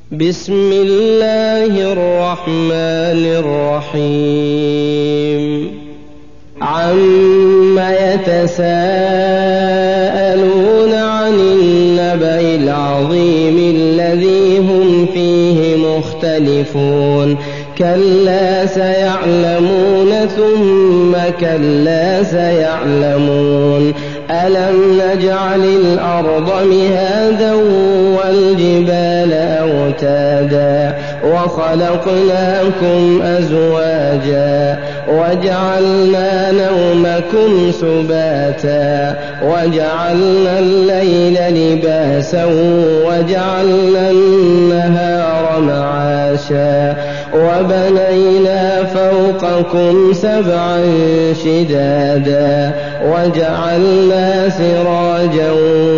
بسم الله الرحمن الرحيم عما يتساءلون عن النبأ العظيم الذي هم فيه مختلفون كلا سيعلمون ثم كلا سيعلمون ألم نجعل الأرض مهادا والجبال أوتادا وخلقناكم أزواجا وجعلنا نومكم سباتا وجعلنا الليل لباسا وجعلنا النهار معاشا وبنينا فوقكم سبعا شدادا وجعلنا سراجا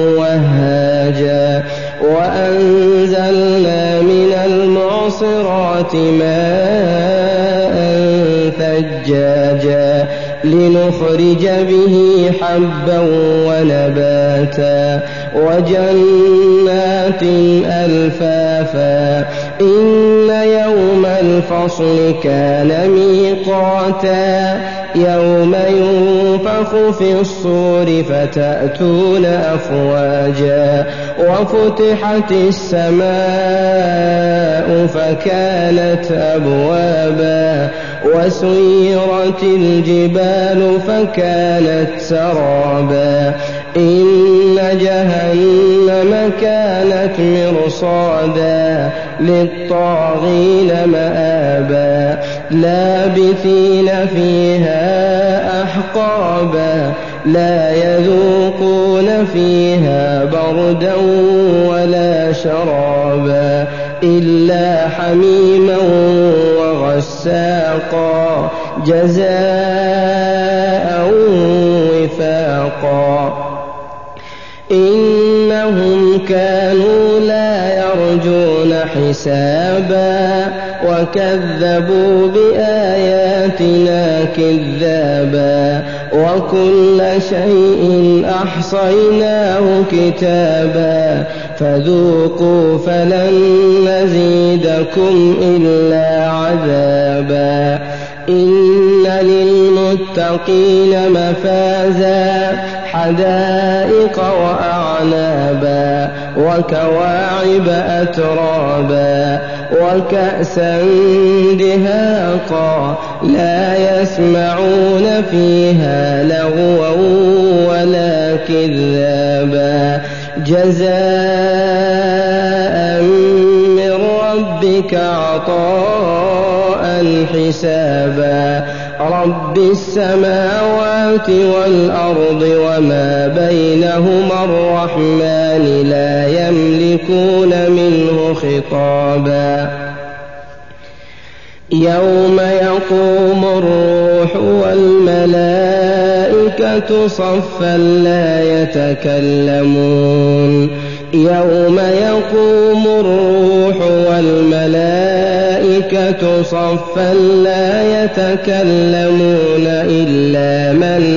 وهاجا وأنزلنا من المعصرات ماء ثجاجا لنخرج به حبا ونباتا وجنات ألفافا إن يوم الفصل كان ميقاتا يوم ينفخ في الصور فتأتون أفواجا وفتحت السماء فكانت أبوابا وسيرت الجبال فكانت سرابا إن جهنم كانت مرصادا للطاغين مآبا لابثين فيها أحقابا لا يذوقون فيها بردا ولا شرابا إلا حميما وغساقا جزاء وفاقا إنهم كانوا لا يرجون حسابا وكذبوا بآياتنا كذابا وكل شيء أحصيناه كتابا فذوقوا فلن نزيدكم إلا عذابا إن للمتقين مفازا حدائق وأعنابا وكواعب أترابا وكأسا دهاقا لا يسمعون فيها لغوا ولا كذابا جزاء من ربك عطاء حسابا رب السماوات والأرض وما بينهما الرحمن لا يملكون منه خطابا يوم يقوم الروح والملائكة صفا لا يتكلمون يوم يقوم الروح والملائكة صفا لا يتكلمون إلا من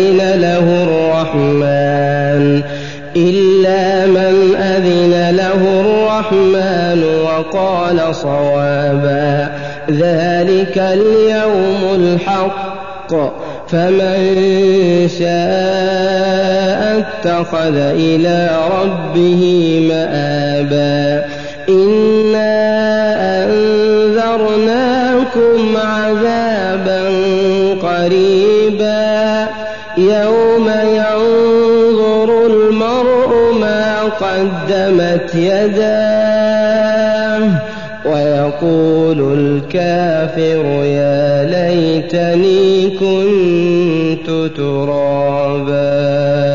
أذن له الرحمن وقال صوابا ذلك اليوم الحق فمن شاء اتخذ إلى ربه مآبا إنا أنذرناكم عذابا قريبا يوم ينظر المرء ما قدمت يداه ويقول الكافر يا ليتني كنت ترابا